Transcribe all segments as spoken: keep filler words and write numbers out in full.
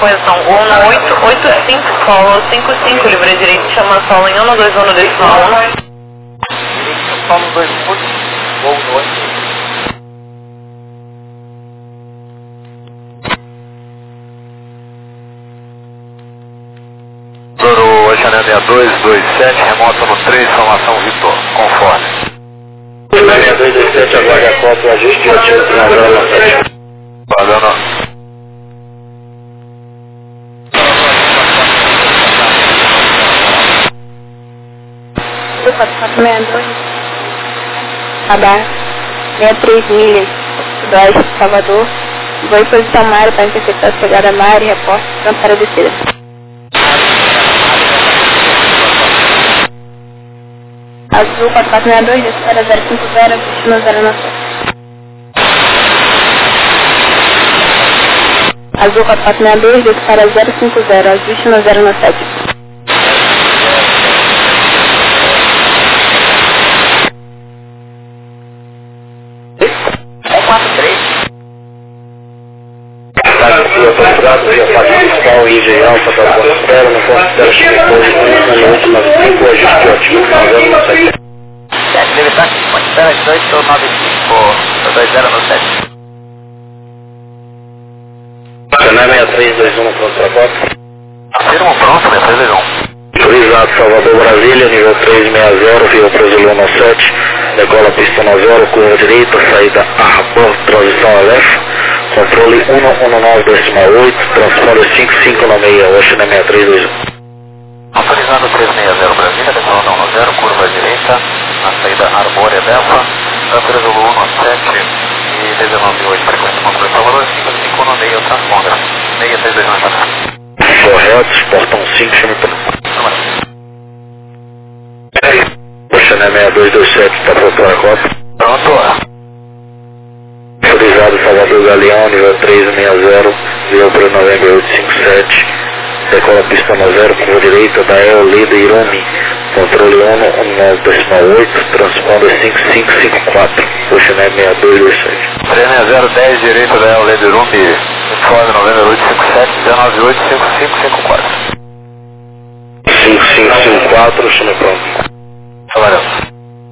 posição um no oito oito cinco, solo cinco cinco, livre direito, chama solo em um no dois um no decimal um. Solo dois um, voo no oito. Zoro Oceané seis dois dois sete, remoto no três, formação Vitor, conforme. seis dois dois sete, aguarde a cota, ajuste o tiro para a sete. Valeu, não. quatro quatro seis dois, radar sessenta e três milhas, sudoeste de Salvador, voo em posição Mari para interceptar a chegada Mari, reporte pronto para a descida. Azul quatro quatro seis dois, desce para zero cinco zero, destino zero nove sete. Azul quatro quatro seis dois, desce para zero cinco zero, destino zero nove sete. Autorizado via faixa fiscal I G Alfa da Atmosfera, não considera chegou na última cinco, ajuste ótimo, zero no sete. sete, deve estar aqui, considera dois, estou nove cinco, dois zero no sete. Canal seis três dois um, pronto para cota. Afirmo pronto, seis três dois um. Autorizado Salvador Brasília, nível três seis zero, via Brasil um sete, decola pista zero, curva direita, saída Arbor, transição Aleph. Controle um um nove decimal oito, transponder cinco cinco nove seis, Oceané seis três dois um. Autorizado três seis zero Brasília, decola um zero, curva direita, na saída Arbórea Delta, Brasil um sete e dezenove oito, frequência controle Salvador cinco cinco nove seis, transponder seis três dois um. Correto, portão cinco, chame para Oceané seis dois dois sete, está pronto para a cota. Pronto. Autorizado Salvador Galeão, nível três seis zero, via para novembro oito cinco sete, decola pista zero, curva direita, da E O Lida Irumi, controle um um nove decimal oito, transponder cinco cinco cinco quatro, Oceané seis dois dois sete. três seis zero dez, direita da E O Lida Irumi, informe novembro oito cinco sete, dezenove oito, cinco cinco cinco quatro. cinco cinco cinco quatro, chame pronto. Valeu.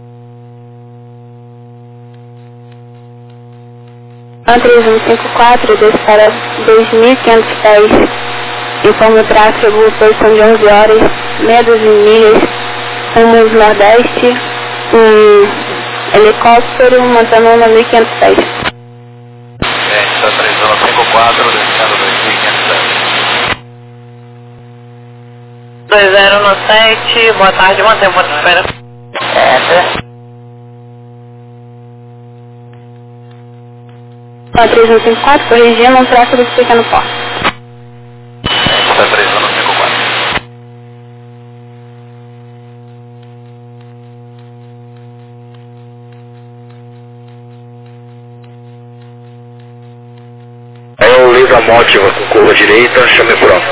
três um cinco quatro, desce para dois mil e quinhentos pés, informa o tráfego, posição de onze horas, meia dúzia de milhas, rumo nordeste, um helicóptero, montando nove mil e quinhentos pés. Está três um cinco quatro, descendo dois mil e quinhentos pés. dois zero no sete, boa tarde, mantém a espera. É, três um cinco quatro, corrigindo um tráfego de pequeno porte. está três um cinco quatro. É o Lida Mótiva com curva direita, chame pronto.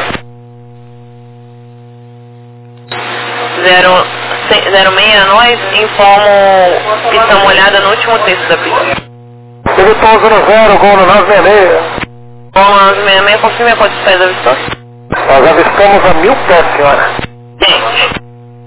zero seis nós, informo pista molhada no último terço da pista. Ele está usando zero, gol no nove seis seis. Bom, nove seis seis, confirme quantos pés avistou? Nós avistamos a mil pés, senhora. Sim.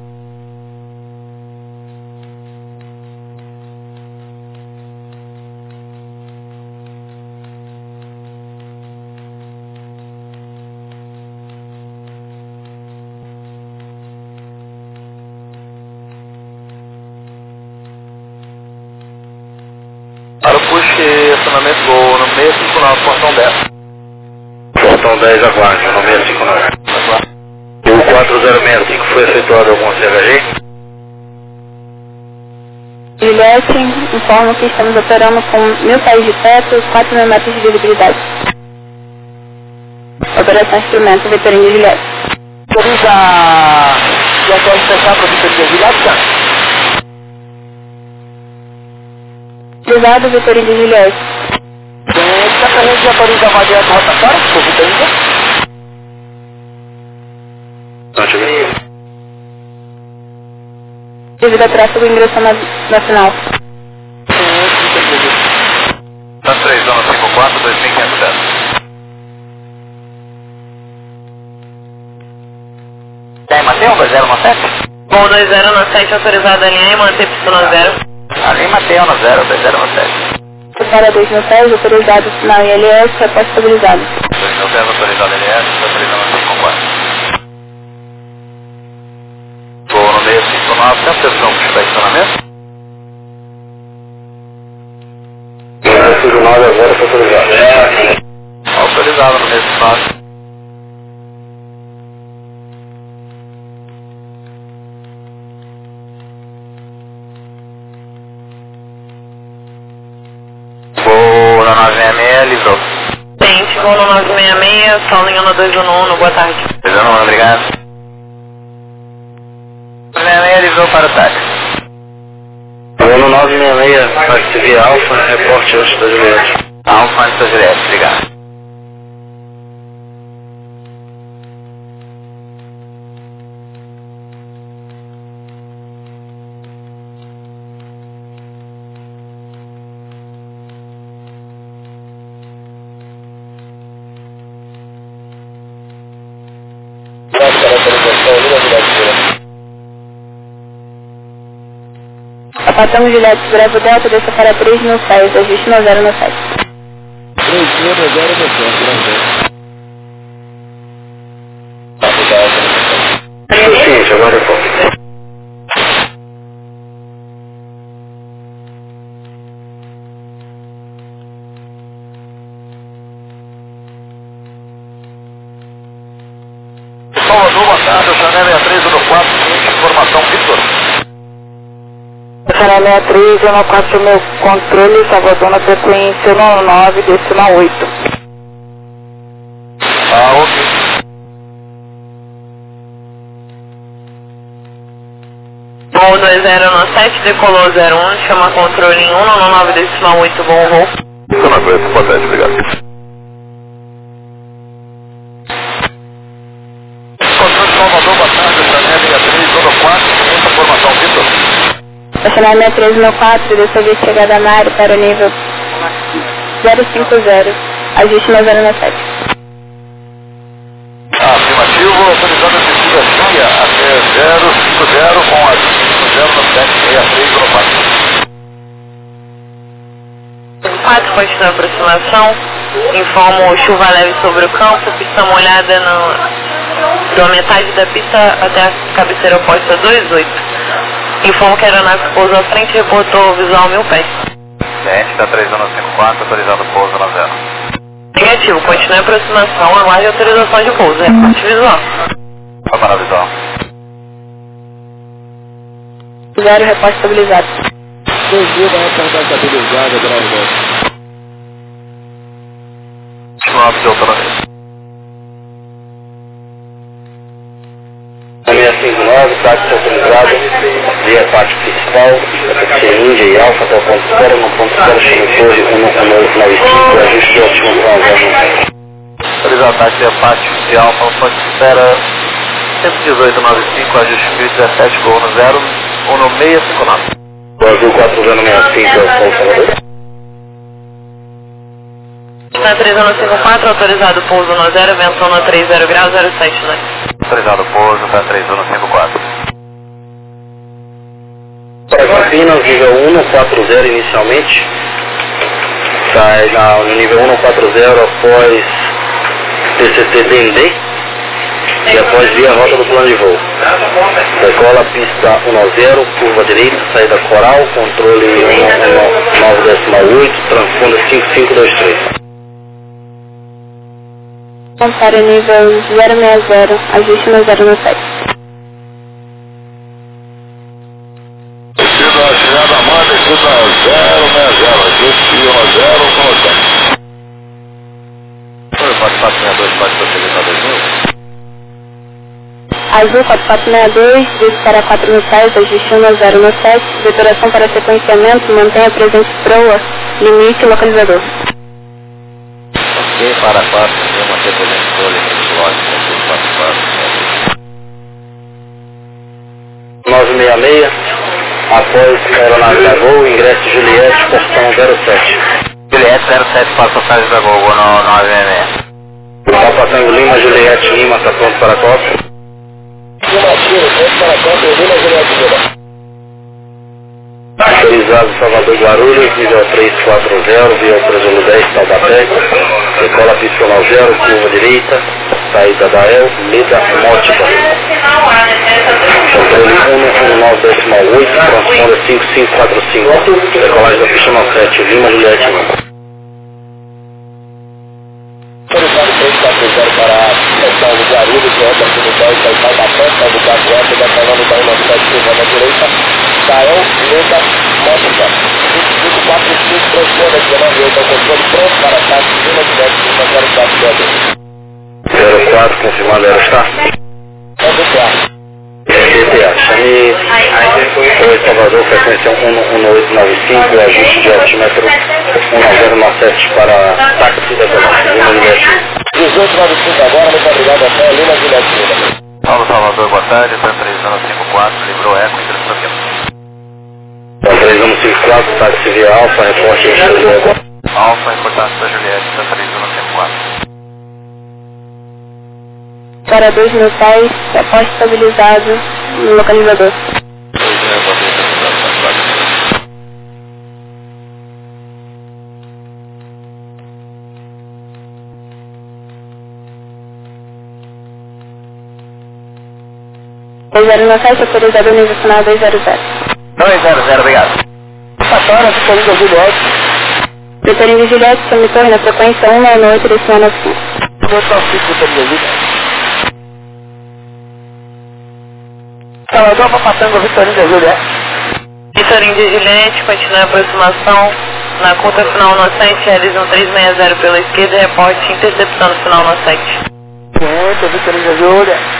Para o push, acionamento gol no seis cinco nove, portão dez. Portão dez, aguarde, no seis cinco nove. O quatro zero seis cinco foi efetuado algum C H G? Juliette, informa que estamos operando com mil pés de teto, quatro mil metros de visibilidade. Operação Instrumento, Vitorinho Juliette. Autoriza e a pode fechar para o Vitorinho Juliette? Utilizado Vitorinho de Juliette. Será que a gente autoriza a vaga direto rotatória para o Vitorinho? Deixa eu ver. Devido a tráfego ingressão nacional. Tá três um cinco quatro, dois mil e quinhentos. no sete? Voo dois zero no sete, autorizado a linha e manter pista no zero. A linha mantém no zero, dois zero no sete. Para dois no seis, autorizado sinal I L S, repórter estabilizado. dois no zero, autorizado L S, autorizado cinco quatro. Voo no meio cinco nove, tem atenção para estacionamento? cinco nove agora foi autorizado. Autorizado no meio cinco nove. Voo no nove seis seis, livrou. Tente, voo no nove seis seis, solo em ano dois um um, boa tarde. dois um um, obrigado. nove seis seis, livrou para o táxi. Vou no nove seis seis, para que via Alfa, reporte antes da Juliette. Alfa antes da Juliette, obrigado. Sapatão Juliette, Bravo Delta, desça para três no seis, ajuste no zero no sete. três zero zero no sete, suficiente, agora é pouco. Salvador, boa tarde, Chanel sessenta e três, no quatro, informação, Victor. Chanel sessenta e três, no quatro, meu controle, Salvador na frequência no nove, decimal oito. Ah, ok. Voo dois zero no sete, decolou zero um, chama controle em um no nove decimal oito, bom voo. Isso não aguento, potente, obrigado. Salvador, boa tarde, Chanel sessenta e três, no quatro, informação, Victor. Chanel sessenta e três, no quatro, dessa vez chegada na área para o nível zero cinco zero, ajuste no zero no sete. Afirmativo, autorizado a descida via até zero cinco zero com a zero no sete seis três no quatro. quatro, continua a aproximação. Informo chuva leve sobre o campo, pista molhada no, da metade da pista até a cabeceira oposta dois oito. Informo que a aeronave pousou à frente e reportou visual mil pés. Cliente da três um cinco quatro, autorizado pouso na zero. Negativo, continue a aproximação, aguarde autorização de pouso, reporte visual. Vamos na visual. Zero, reporte estabilizado. dois mil vai apontar estabilizada, Bravo. nove de autonomia. seis cinco nove, táxi autorizado, via táxi principal, taxi Índia e Alfa até o ponto zero, no ponto zero, chama torre um um nove nove cinco, ajuste de estimação zero. Autorizado táxi de Apache de Alfa, ponto espera cento e dezoito nove cinco, ajuste mil e dezessete, voo no zero, um no seis cinco nove. O azul quatro zero seis cinco, é o Salvador. Na três um cinco quatro, autorizado pouso no zero, vento no três zero graus, zero sete, né? Autorizado pouso para três um cinco quatro. Para Campinas, nível um no quatro zero inicialmente. Sai na, no nível um no quatro zero após T C T D N D e após via rota do plano de voo. Decola pista um zero, curva direita, saída coral, controle nove decimal oito, transponder cinco cinco dois três. Para nível zero seis zero, ajuste no zero no sete. Descida, chegada a mãe, descida zero seis zero, ajuste um zero com sete. Foi quatro quatro seis dois, pode prosseguir para dois mil? Azul quatro quatro seis dois, desce para quatro no seis, ajuste um no zero no sete, detoração para sequenciamento, mantenha presente proa, limite localizador. Ok, para quatro, eu manter presente pro limite lógico, quatro quatro. nove seis seis, após aeronave da Gol, ingresso Juliette, portão zero sete. Juliette zero sete para a passagem da Gol no nove seis seis. Papa Tango Lima, Juliette Lima, está pronto para a costa. Autorizado Salvador Guarulhos, nível três quatro zero, via três dez Taubaté, decola pista nove zero, curva direita, saída da El, Leda, Mótica. Controle um um nove oito, transponder cinco cinco quatro cinco, decolagem da pista nove sete, Lima Juliette. Autorizado três quatro zero para a estação do Guarulhos, volta aqui no dez, da Taubaté, salvo quatro zero, decolando da um sete, curva na direita, da El, Leda, Mótica. cinco quatro cinco, transponder dezenove oito, ao controle pronto para ataque, Lima Juliette, zero quatro zero. zero quatro, confirmado Aerostar. É D T A. D T A, chame Oi Salvador, frequência um um oito nove cinco, ajuste de altímetro um nove zero nove sete para táxi da Colômbia, Lima Juliette. dezoito nove cinco agora, muito obrigado, até Lima Juliette. Paulo Salvador, boa tarde, T três um cinco quatro, livrou eco e transporte. T três um cinco quatro, táxi via Alfa, reporte em Juliette. Alfa, importância da Juliette, T três um cinco quatro. Para dois mil pés, após estabilizado no localizador. dois zero nove sete, autorizado nível final dois zero zero. dois zero zero, obrigado. Fatora, Vitorino da Juliette. Vitorino da Juliette, semitorre na frequência um nove oito, decimal nove cinco. Salvador, para Patango, Vitorino da Juliette. Vitorino de Juliette, continua a aproximação. Na curta final no sete, realiza um três seis zero pela esquerda e reporte interceptando final no sete. Ciência, Vitorino da Juliette.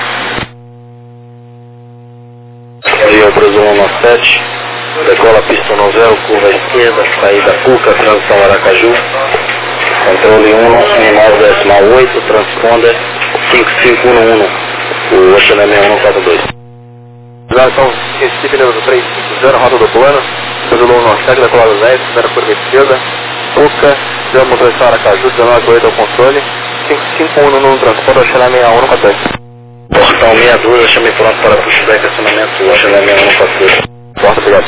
Via Brasil um sete, decola pista nove zero, curva esquerda, saída Cuca, transição Aracaju. Controle um nove oito, transponder cinco cinco um um, o Ocean M um quatro dois. Relação Recife, número três cinco zero, rota do plano, Brasil um sete, decolado dez, primeira curva esquerda, Cuca, deu motorista Aracaju, dezenove oito ao controle, cinco cinco um um, transponder Ocean M um quatro dois. Portão sessenta e dois, chame pronto para pushback, acionamento, Ocean M um quatro dois. Porta, obrigado.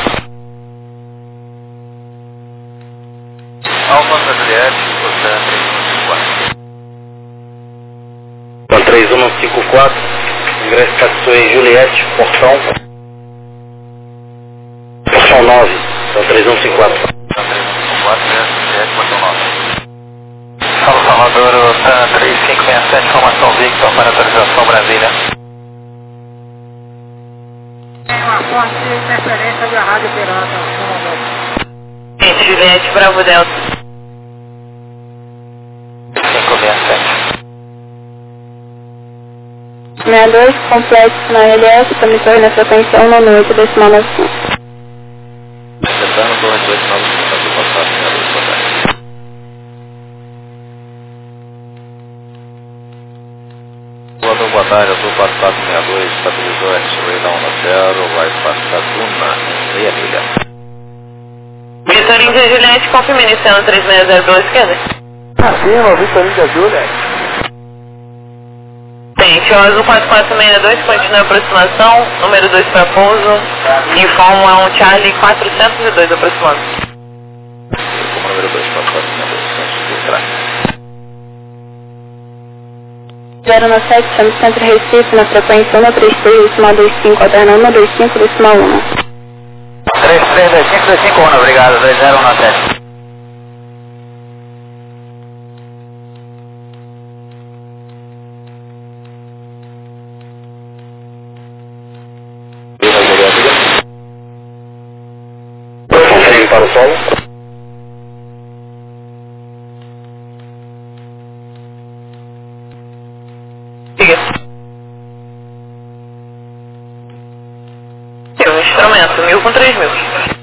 Alfa da Juliette, Ocean três um cinco quatro. três um cinco quatro, ingresso taxiway Juliette, portão. Portão nove, então três um cinco quatro. três um cinco quatro, Juliette, portão nove. Paulo Salvador, TAM três cinco seis sete, formação Victor para atualização Brasília. Tem uma forte interferência da rádio pirata. Gente, Juliette, Bravo Delta. cinco seis sete. sessenta e dois, complexo na L S, semitorre na frequência um nove oito, decimal nove cinco. Tentando dois dois nove cinco, para o contato, sessenta e dois, boa tarde. Voador, boa tarde, eu sou quatro quatro seis dois, estabilizou X-Ray da um zero, vai para Duna, em meia milha. Vitorino de Juliette, confirme iniciando três seis zero pela esquerda. Acima, Vitorino da Juliette. Gente, o Azul quatro quatro seis dois, continua a aproximação, número dois para pouso, informa um Charlie quatrocentos e dois aproximando. Como número dois, quatro quatro seis dois, antes de entrar. zero nove sete, chame Centro Recife na frequência um três três, decimal dois cinco, alternando um dois cinco, decimal um. três três dois cinco dois cinco um, obrigado, dois zero um sete. Confirme para o solo. Diga. Tem um instrumento, mil com três mil.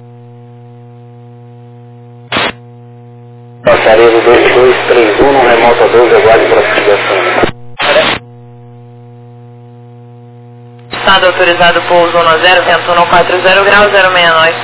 Passaredo dois dois três um, no remoto doze, aguarde para ativação. Estado autorizado pouso zona zero, vento um quatro zero grau, zero seis nove.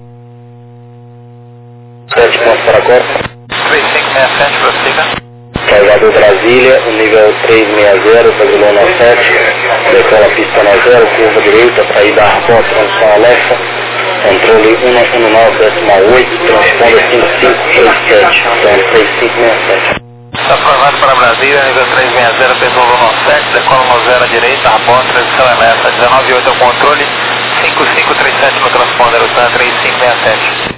sete pontos para a costa. três cinco seis sete, prossiga. Salvador Brasília, o nível trezentos e sessenta, Brasil um sete, decola pista na zero, curva direita, saída Arbó, transição Alexa, controle cento e dezesseis oito, transponder cinco cinco três sete, então três cinco seis sete. Está aprovado para Brasília, nível trezentos e sessenta, Petróleo um sete, decola no zero à direita, Arbó, transição Alexa, dezenove oito ao controle, cinco cinco três sete no transponder, o Tan três cinco seis sete.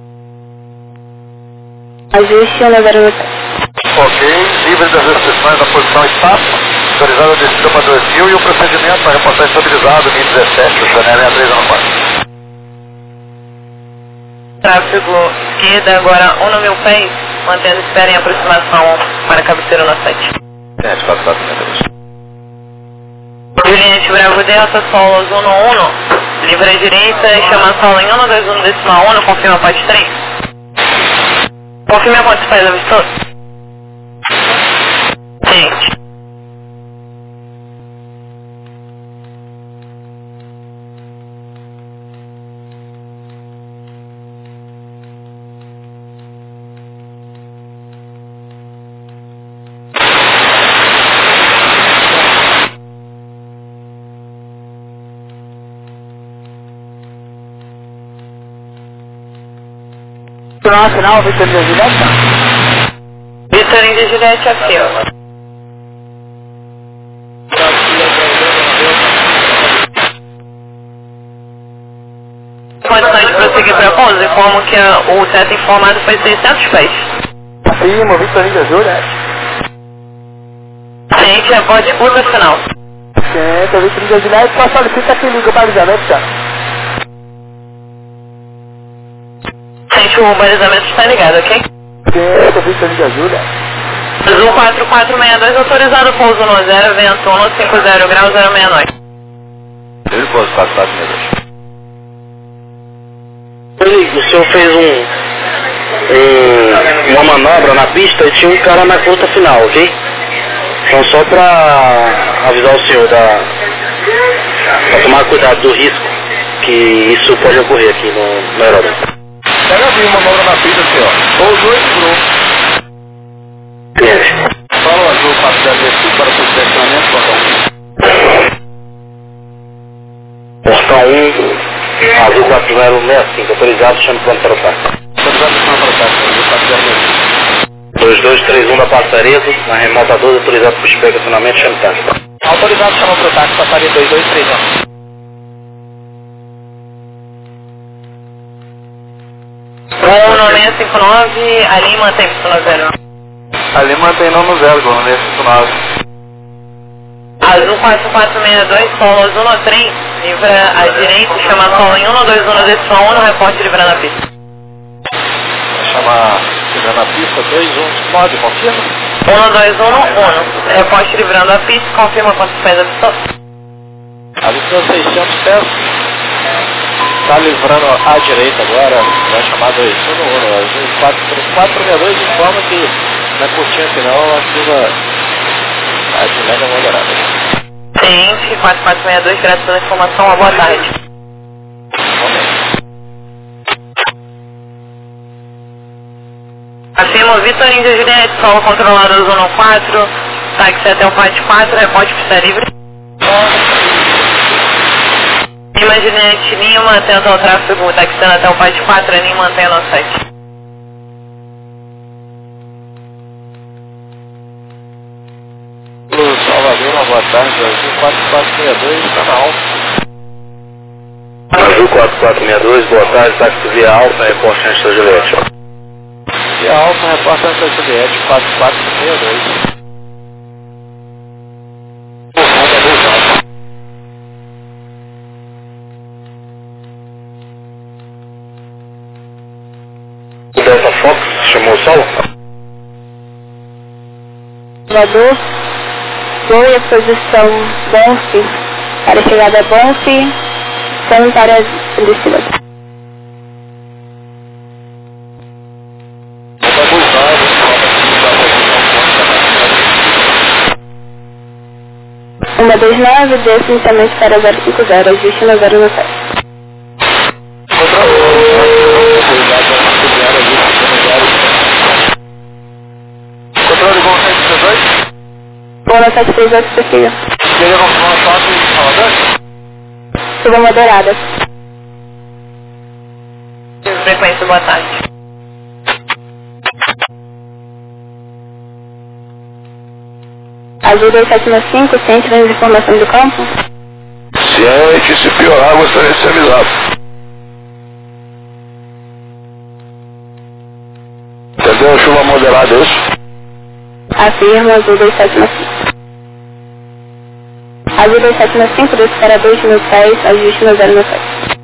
Ajuste um zero oito. Ok, livre das restrições da posição status, autorizado a descida para dois mil e o procedimento para reportar estabilizado, mil e dezessete, o Chanel é a três um quatro. Tráfego esquerda, agora um no mil pés, mantendo espera em aproximação para a cabeceira no sete. sete quatro quatro dois. Juliette Bravo Delta, solo um no um, livre à direita, chama solo em um dois um decimal um, confirma pode três. Confirma quantos pés avistou? Gente. Nacional, Vitor de Juliette. Vitor de Juliette aqui, ó. Condições de prosseguir para pouso, informo que a, o teto informado foi seiscentos pés. Afirma, Vitor de Juliette. Gente, após disputa final. Senta, Vitor de Juliette, só solicita que liga o balizamento, tá? Gente, o balizamento está ligado, ok? Senta, Vitor de Juliette. Azul quatro quatro seis dois, autorizado pouso no zero, vento um cinco zero grau zero seis nove. Ele pouso quatro quatro seis dois. O senhor fez um, um, uma manobra na pista e tinha um cara na curta final, ok? Então só para avisar o senhor da, pra tomar cuidado do risco que isso pode ocorrer aqui no, no aeródromo. Pega assim uma manobra na pista assim, ó. Pousou e furou. Entende? Fala o azul quatro zero dois para o posicionamento, Portão um, azul quatro zero seis cinco, autorizado, chame pronto para o ataque. autorizado para o ataque, azul quatro zero dois. dois dois três um da Passaredo, na remota doze, autorizado para o estacionamento, chame táxi. Autorizado, chama pro táxi, passaria dois dois três um. um nove seis cinco nove, ali mantém no zero. Ali mantém não no zero, igual no seis cinco nove. Azul quatro quatro seis dois, solo azul no trem, livra à direita, chama solo em um dois um decimal um, no reporte livrando a pista. Vai chamar livrando a pista, dois um nove, confirma? um dois um um, reporte livrando a pista, confirma quantos pés avistou. Avistou seiscentos pés. Está livrando à direita agora, vai chamar dois um um, azul quatro seis dois informa que na curtinha final a curva a de média moderada. Ciente, quatro quatro seis dois, graças pela informação, uma boa tarde. Afirma Vitor Índia Juliette, solo controlado azul no quatro, táxi até o Pate quatro, reporte pista livre. Lima Juliette Lima, atento ao tráfego, taxiando até o Pate quatro, Anim mantém no site. Salvador, uma boa tarde, azul quatro quatro seis dois, está na alta. Azul quatro quatro seis dois, boa tarde, táxi via alta, reporte Santa Juliette. Via alta, repórter Santa Juliette, quatro quatro seis dois. O Delta Fox chamou o sol? Salvador, foi a posição Bonf, para a chegada Bonf, sem para a descida. um dois nove, desce inicialmente para zero cinco zero, ajuste no zero no sete. Controle com Zona sete três oito, possível. Queria confirmar o toque de Salvador? Chuva moderada. Frequência, boa tarde. Azul dois sete nove cinco, ciente das informações do campo? Ciente, se piorar, gostaria de ser avisado. Entendeu? Chuva moderada, é isso? Afirma, Azul dois sete nove cinco. Azul dois sete nove cinco, desce para dois mil pés, ajuste no zero nove sete.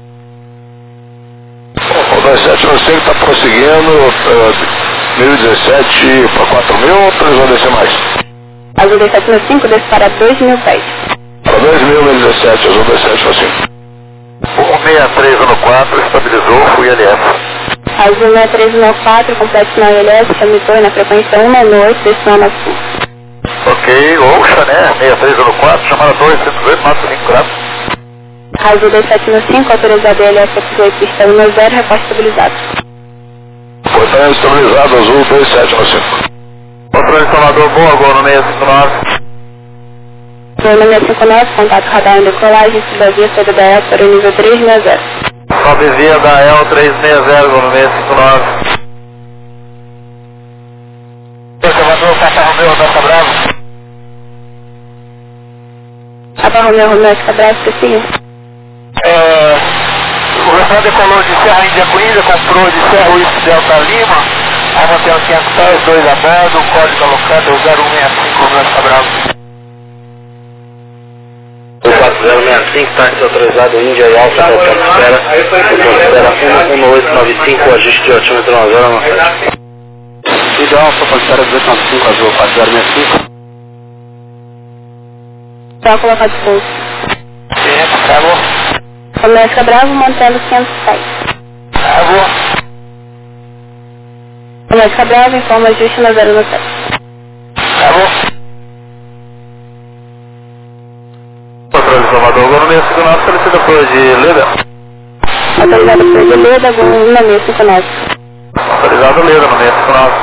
O dois sete nove cinco está prosseguindo, uh, mil e dezessete para quatro mil, ou eles vão descer mais? Azul dois sete nove cinco, desce para dois mil pés. Para dois mil, mil e dezessete, Azul dois sete nove cinco. um seis três um quatro, estabilizou, fui L F. Azul seis três um quatro, completo sinal I L S, chamitou na frequência cento e noventa e oito, desse sinal nove cinco. Ok, Oxa, né? seis três um quatro, chamada dois cento e oito, nove cinco graus. Azul dois sete nove cinco, autorizado I L S F pista um zero, repórte estabilizado. Portanto, estabilizado, Azul dois sete nove cinco. Controle Salvador, boa, gol no seis cinco nove. Gol no seis cinco nove, contato radar em decolagem, cidadania, saída da E para o nível três seis zero. Sobe via da E L três seis zero, gol no seis cinco nove. Salvador, Papa Romeu, Delta Bravo. Papa Romeu, Romeu, Delta Bravo, possível. É, o restaurante decolou de Serra Índia Coimbra, comprou de Serra Whisky Delta Lima, aí mantém os quinhentos pés, dois a bordo, o código alocado é o zero um seis cinco, Delta Bravo. O quatro zero seis cinco, táxi autorizado, Índia e Alfa, para o ponto de espera. O ponto de espera um um oito nove cinco, ajuste de altímetro nove zero nove sete. Índia Alfa, ponto de espera dezoito nove cinco, Azul quatro zero seis cinco. Só colocar de pouso. Sim, travou. Começa Bravo, mantendo quinhentos pés. Travou. Começa Bravo, informa ajuste no zero nove sete. Travou. Controle Salvador, gol no seis cinco nove, solicita por de Leda. Autorizado por de Leda, gol no seis cinco nove. Autorizado Leda no seis cinco nove.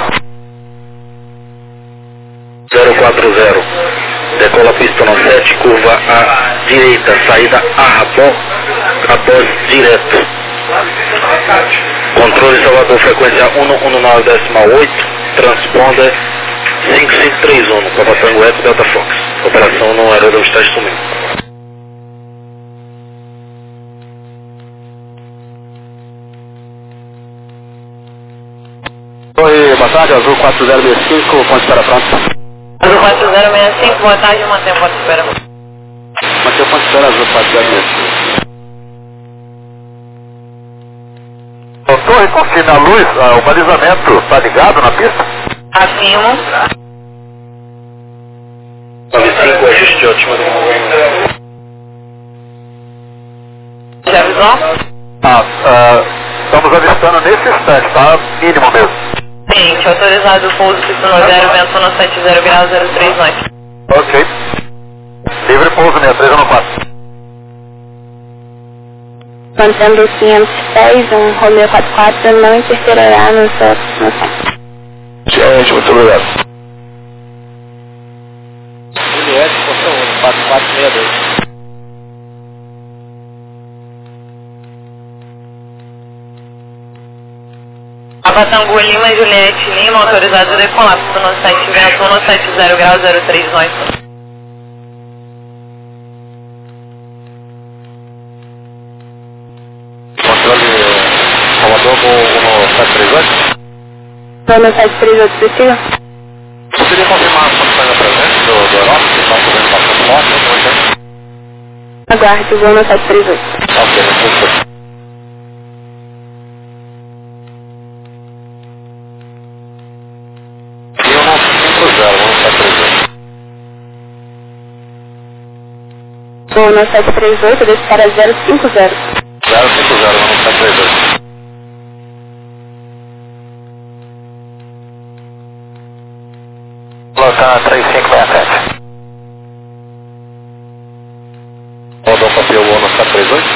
zero quatro zero. Decola pista nove sete, curva à direita, saída a após, após direto. Controle Salvador, frequência um um nove oito, transponder cinco cinco três um, Papa Tango Eco Delta Fox. Operação no aeródromo está instrumento. Oi, boa tarde, Azul quatro zero seis cinco, ponto de espera pronto. Azul quatro zero seis cinco, boa tarde, mantém o ponto de espera. Mantém o ponto de espera, Azul quatro zero seis cinco. Ô, Torre, confirme a luz, ah, o balizamento está ligado na pista? Afirmo. nove cinco, ajuste de altímetro. Já avisou? Ah, ah, estamos avistando nesse instante, tá? Mínimo mesmo. Ciente, autorizado o pouso pista no zero, vento no sete zero grau zero três nove. Ok. Livre pouso seis três um quatro. Mantendo quinhentos pés, um Romeo quatro quatro não interferirá no seu aproximação. Ciente, muito obrigado. Juliette, porção um, quatro quatro seis dois. Abatangu Lima, Juliette Lima, autorizado a decolar pista no sete vento no sete zero grau zero três nove. Controle Salvador no sete três oito. Zona sete três oito, possível. Poderia confirmar as condições da presença do, do aeródromo, que estão fazendo bastante forte, ou como é que é? Aguarde, zona sete três oito. Ok, muito Zona sete três oito, desce para zero cinco zero. zero cinco zero, vamos sete três oito. Colocar três cinco seis sete. Rodou papel no sete três oito.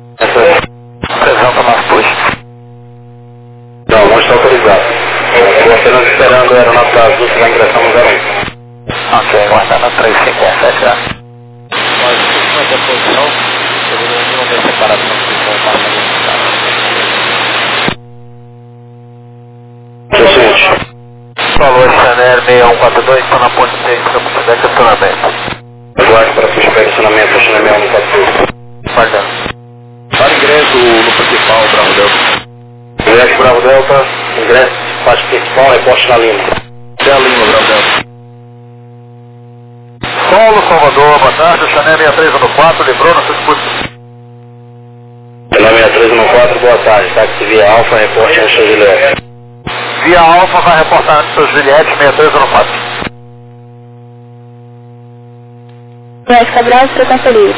Apresenta mais push. Não, não está autorizado. apenas esperando a aeronave azul que vai ingressar no zero um. Ok, guardando três cinco um sete já. Nós estamos na posição, segurando não tem separação com o passageiro. Falou, Chanel seis um quatro dois, estou na ponte seis, Campo José, estacionamento. Aguarde para fechar o estacionamento, Chanel seis um quatro dois. Guardando. Para ingresso no principal, Bravo Delta. Ingresso Bravo Delta, ingresso, parte principal, reporte na Lima. Até a Lima, Bravo Delta. Paulo, Salvador, boa tarde, Chanel seis três um quatro, livrou no seu discurso. Chanel seis três um quatro, boa tarde, táxi via Alfa, reporte no seu Juliette. Via Alfa vai reportar no seu Juliette seis três um quatro. Jorge Cabral, frequência livre.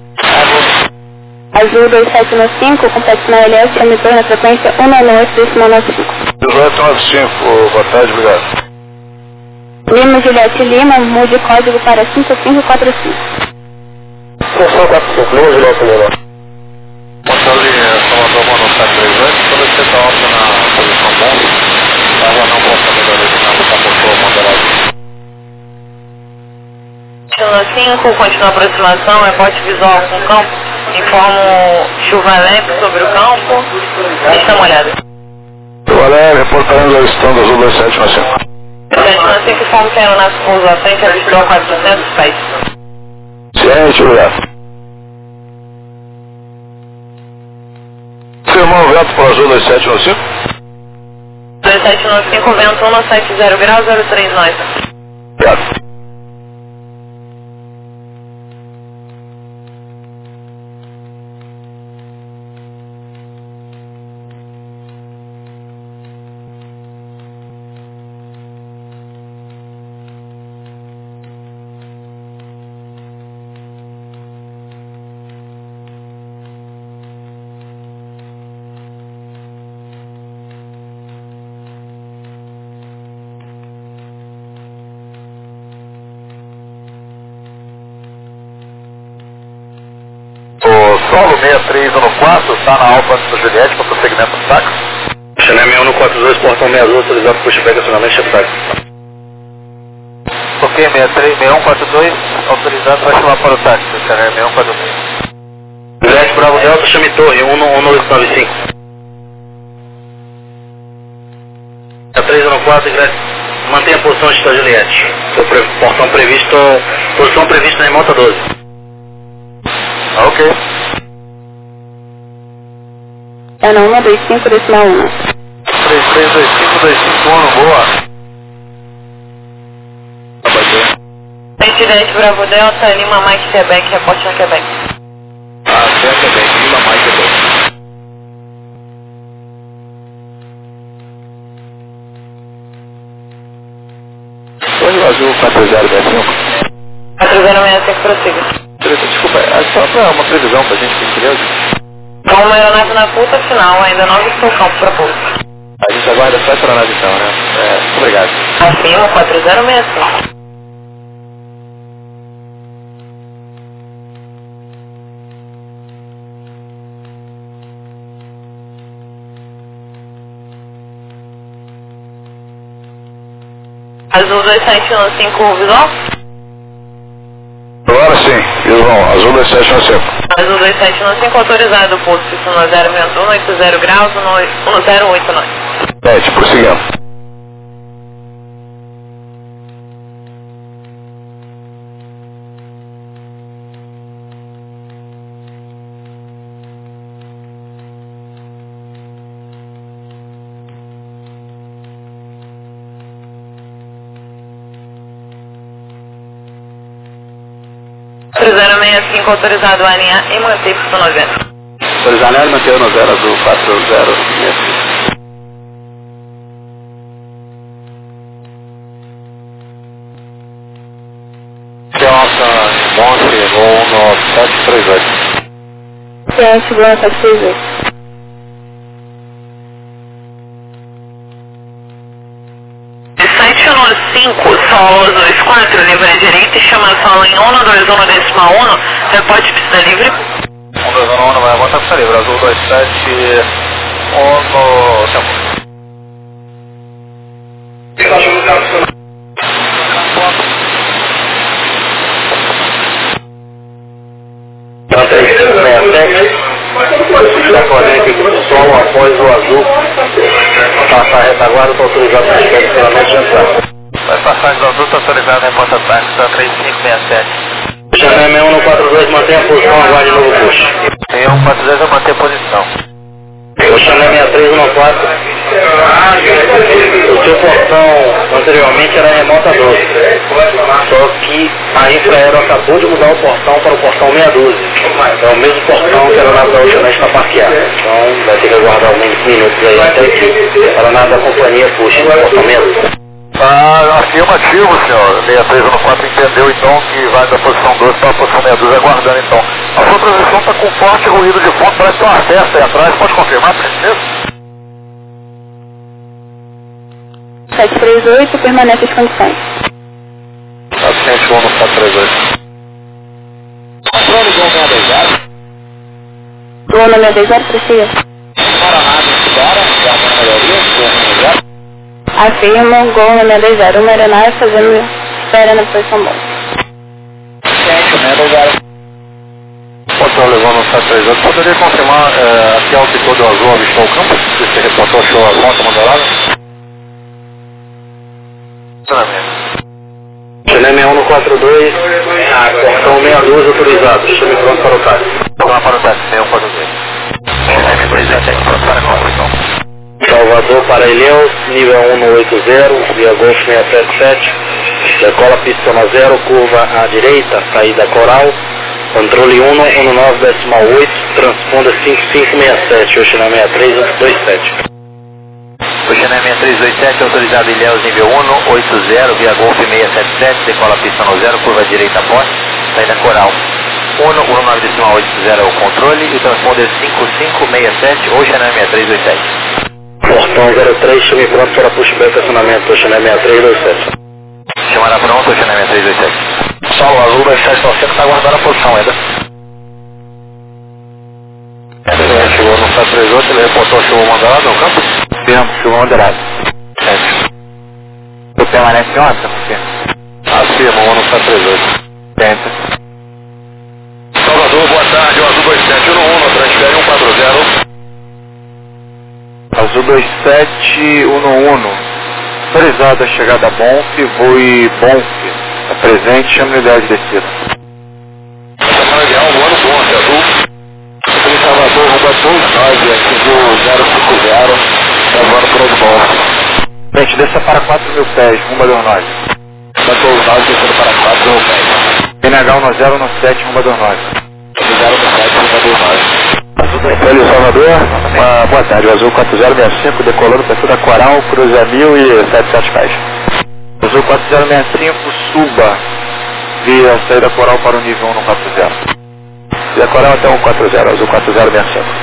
Azul dois sete nove cinco, complexo na L S, emissor na frequência um nove oito decimal nove cinco. dezoito nove cinco, boa tarde, obrigado. Lima Juliette Lima, mude código para cinco cinco quatro cinco. cinco quatro cinco, Lima Juliette Lima. Montalinha, Salvador, Monostar três oito, quando você está alto na posição bom, ela não possa melhorar de nada, está por sua moderada. cinco, continua a aproximação, reporte visual com o campo, informo chuva leve sobre o campo, deixa uma olhada. Chuva leve, reportando a estão da Azul dois sete nove cinco. sete nove cinco, informo que a aeronave pouso à frente, avistou a quatrocentos pés. Ciente, obrigado. Firmou o vento para o Azul dois sete nove cinco? dois sete nove cinco, vento um sete zero graus, zero três nove. Obrigado. Solo seis três um quatro, está na Alfa do Juliette para o prosseguimento do táxi. Chanel seis um quatro dois, portão seis azul, autorizado por pushback acionamento de táxi. Ok, seis três seis um quatro dois, autorizado para chamar para o táxi, Chanel seis um quatro dois. Juliette Bravo Delta, chame torre, um oito nove cinco. três um quatro, ingresso, mantenha a posição de está Juliette. Seu pre, portão previsto, posição prevista na remota doze. Ok. É não, um dois cinco decimal um. três três dois cinco dois cinco um, boa. Presidente Bravo Delta, Lima Mike Quebec, reporte na Quebec. Ah, certo, Quebec, Lima Mike Quebec. Oi, Azul quatro zero seis cinco. quatro zero seis cinco, prossiga. Desculpa, é só para uma previsão para a gente, por gentileza. Com uma aeronave na puta final, ainda não avistou o campo para pouso. A gente aguarda só essa aeronave então, né? É, muito obrigado. Acima, quatro zero seis cinco. Azul dois sete um cinco, visual? Agora sim, visual, Azul dois sete um cinco. Azul dois sete um cinco, autorizado, posto no zero vento um, oito zero graus, no zero oito nove. sete, prosseguindo. quatro zero seis cinco, autorizado a alinhar e manter por noventa. Autorizado a manter no zero Azul quatro zero seis cinco. Delta, Monte, voo no sete três oito. Ciente, boa, sete três oito. sete um cinco, solo dois quatro, livre à direita e chama solo em um dois um decimal um, reporte pista livre. um dois um vai aguentar pista livre, Azul dois sete um, tempo. fazem aqui com o solo após o azul passar a retaguarda, está autorizado para estacionamento de entrada. Vai passar do azul, está autorizado em porta táxi, está três cinco seis sete. Xané seis um quatro dois, mantém a posição, aguarde novo push. seis um quatro dois, eu manter a posição. O Xané seis três um quatro, o seu portão anteriormente era remota doze, só que a Infraero acabou de mudar o portão para o portão meia dúzia. É o mesmo portão que era na da última vez para parquear. Então vai ter que aguardar alguns minutos aí até que para nada da companhia puxe o portão meia dúzia. Tá afirmativo, senhor. seis três um quatro entendeu então que vai da posição doze para a posição meia dúzia, aguardando então. A sua transmissão está com forte ruído de fundo, parece que tem uma festa aí atrás. Pode confirmar, por gentileza? sete três oito, permanece as condições. quatrocentos e um no quatro três oito. Controle Gol seis dois zero. Gol no seis dois zero, prossiga. Paraná, embora, já tem melhoria, Gol seis zero. Afirmo, Gol no seis dois zero, uma aeronave fazendo espera na posição boa. seis dois zero. Controle Gol no sete três oito. Poderia confirmar é, aqui ao setor do azul avistou o campo? Se você reportou, achou a conta moderada? Xané seis um quatro dois, portão meia dúzia autorizado, chame pronto para o táxi. Vamos para o táxi, seis um quatro dois. Xané seis três oito, pronto para a construção. Salvador para Ilhéus, nível um no oito zero, via Golf seis sete sete, decola pista na zero, curva à direita, saída Coral, controle um um nove decimal oito, transponda cinco cinco seis sete, Oxinã seis três oito dois sete. Oxinã seis três oito sete, autorizado Ilhéus nível um, oito zero, via Golf seis sete sete, decola pista no zero, curva à direita após, saída Coral. um um nove decimal oito zero é o controle e o transponder cinco cinco seis sete, Oxinã seis três oito sete. Portão zero três, chame pronto para pushback estacionamento, Oxinã seis três dois sete. Chamada pronto, Oxinã seis três dois sete. Solo azul dois sete nove sete, está aguardando a posição ainda. Ele chegou no sete três oito, ele reportou chuva moderada no campo? Tempo, chuva moderada. O permanece em órbita, porque? Afirma, um no sete três oito. Tenta. Salvador, boa tarde, o azul dois sete um um, transfere um quatro zero. Azul dois sete um um, autorizado a chegada a Bonf, voe Bonf, apresente, chame unidade de descida. Chamada ideal, um ano Bonf, azul. Em Salvador, Rua dois nove, atingiu zero cinco zero, levando por onde Bonf. Gente, desça para quatro mil pés, rumo a dois nove. Da dois nove, descendo para quatro mil pés. N H um zero um sete, rumo a dois nove. zero um sete, rumo a dois nove. Olha, Salvador, uma boa tarde, o Azul quatro zero seis cinco, decolando para toda a Coral, cruza mil e setenta e sete pés. Azul quatro zero seis cinco, suba via saída Coral para o nível um no quatro zero. Via Coral até um quatro zero, Azul quatro zero seis cinco.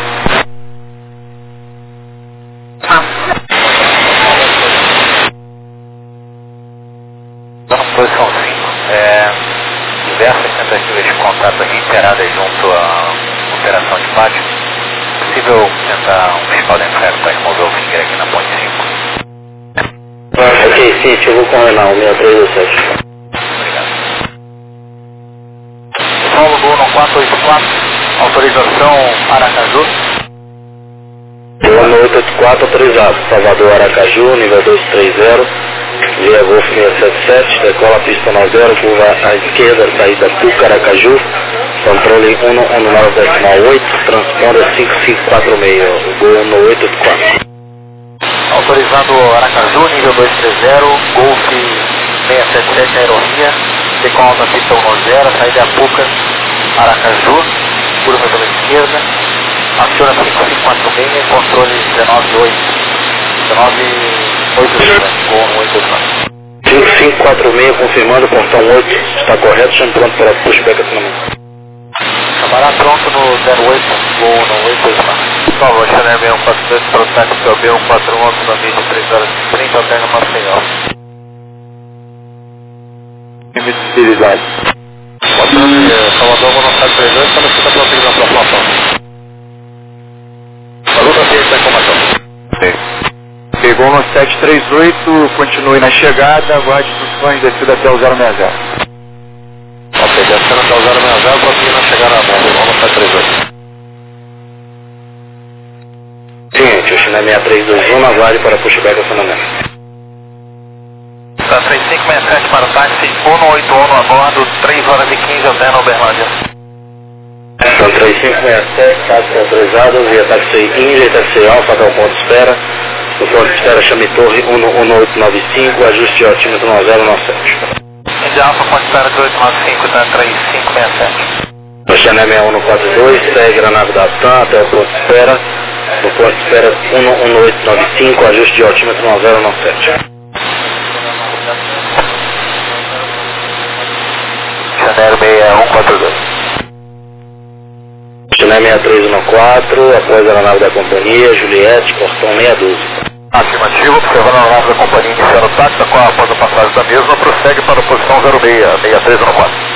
Vamos posição cinco. É, diversas tentativas de contato reiteradas junto à operação de pátio. É possível tentar um fiscal da Infraero para remover o finger aqui na ponte cinco? Ok, sim, chegou com o Renal, seis três dois sete. Obrigado. Paulo Gol no quatro oito quatro, autorização Aracaju. Gol no oito oito quatro, autorizado, Salvador Aracaju, nível dois três zero, via Golf seis sete sete, decola pista na zero, curva à esquerda, saída Tuca Aracaju, controle um um nove decimal oito, transponda cinco cinco quatro seis, Gol no oito oito quatro. Autorizado Aracaju, nível dois três zero, Golf seis sete sete, aerovia, decola na pista um zero, saída Puca, Aracaju, curva pela esquerda, aciona cinco cinco quatro seis, controle dezenove oito, dezenove oito zero, Gol no oito oito quatro. cinco cinco quatro seis, confirmando, portão oito, está correto, chame pronto para pushback estacionamento. Chamará pronto no zero oito, Gol no oito oito quatro. Por favor, Xané seis um quatro dois, protátipo P O B um quatro um, autonomia de três horas e trinta, alterna Maceió. Visibilidade. Controle Salvador, Monossado três dois, solicita prosseguição para a plataforma. Falou da ciência da informação. Pegou no sete três oito, continue na chegada, aguarde instruções, descida até o zero seis zero. Ok, descendo até o zero seis zero, prosseguindo a chegar na bomba, vamos no sete três oito. seis três dois um, aguarde para pushback acionamento. Tá, três cinco seis sete para o táxi, um oito um a bordo, três horas e quinze até na Uberlândia. São três cinco seis sete, táxi autorizado, via táxi Índia e táxi Alfa até o ponto de espera. No ponto de espera chame Torre um oito nove cinco, ajuste de altímetro um zero nove sete. Índia Alfa, ponto de espera de oito nove cinco, tá, três cinco seis sete. Oceané seis um quatro dois, segue a nave da TAM até o ponto de espera. No ponto de espera um oito nove cinco, ajuste de altímetro um zero nove sete. Oceané seis um quatro dois. Oceané seis três um quatro, após a nave da companhia, Juliette, portão seis um dois. Afirmativo, observando a nave da companhia iniciando o táxi, a qual após a passagem da mesma, prossegue para a posição zero seis, seis três um quatro.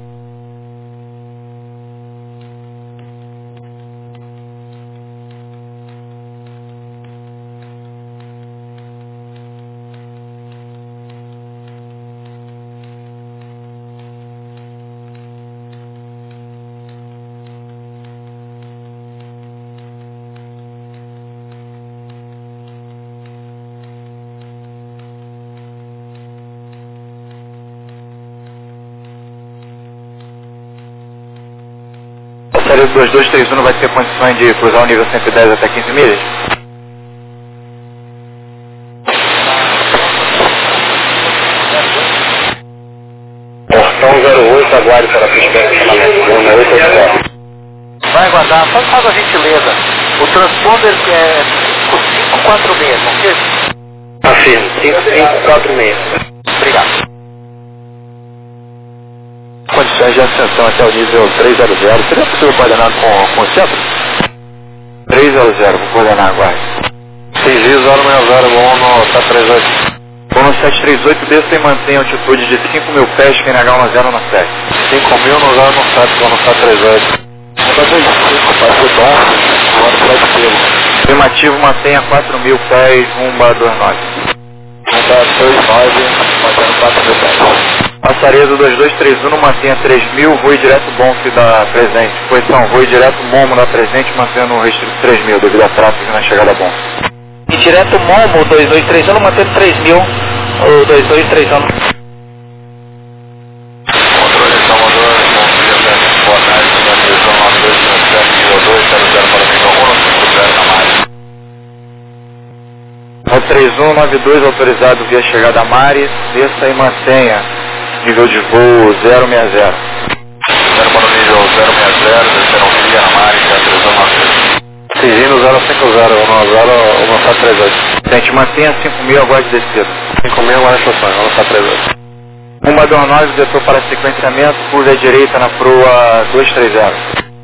A série dois dois três um não vai ter condições de cruzar o nível cento e dez até quinze milhas? Portão zero oito, aguarde para pushback acionamento um oito oito quatro. Vai aguardar, só faz a gentileza. O transponder que é cinco quatro seis, ok? Afirmo, cinco cinco quatro seis. Obrigado. Condições de ascensão até o nível três zero zero. Seria possível coordenar com, com o centro? três zero zero, vou coordenar, aguarde. C G zero seis zero um no sete três oito. um no sete três oito, desça e mantém a altitude de cinco mil pés, Q N H um zero nove sete. cinco mil no zero nove sete, no sete três oito. Afirmativo, mantenha quatro mil pés, rumba dois nove. Rumba dois nove, mantendo quatro mil pés. Passareza dois dois três um, mantenha três mil, voe direto Bonf da presente. Posição, voe direto Momo da presente, mantendo o restrito três mil, devido a tráfego na chegada Bonf. E direto Momo dois dois três um, mantendo três mil, o dois dois três um. Controle Salvador, bom dia, boa tarde, previsão nove dois cinco sete, nível dois, zero zero para nível um, cinco zero na Mari. O três um nove dois autorizado via chegada Mari, desça e mantenha nível de voo zero seis zero. zero para o nível zero seis zero, desceram via na Mari, três um nove dois. Seguindo zero cinco zero, um zero, um sete três oito. Gente, mantenha cinco mil, aguarde descida. cinco mil, aguarde estações, um sete três oito. Rumba dois nove, vetor para sequenciamento, curva à direita na proa dois três zero.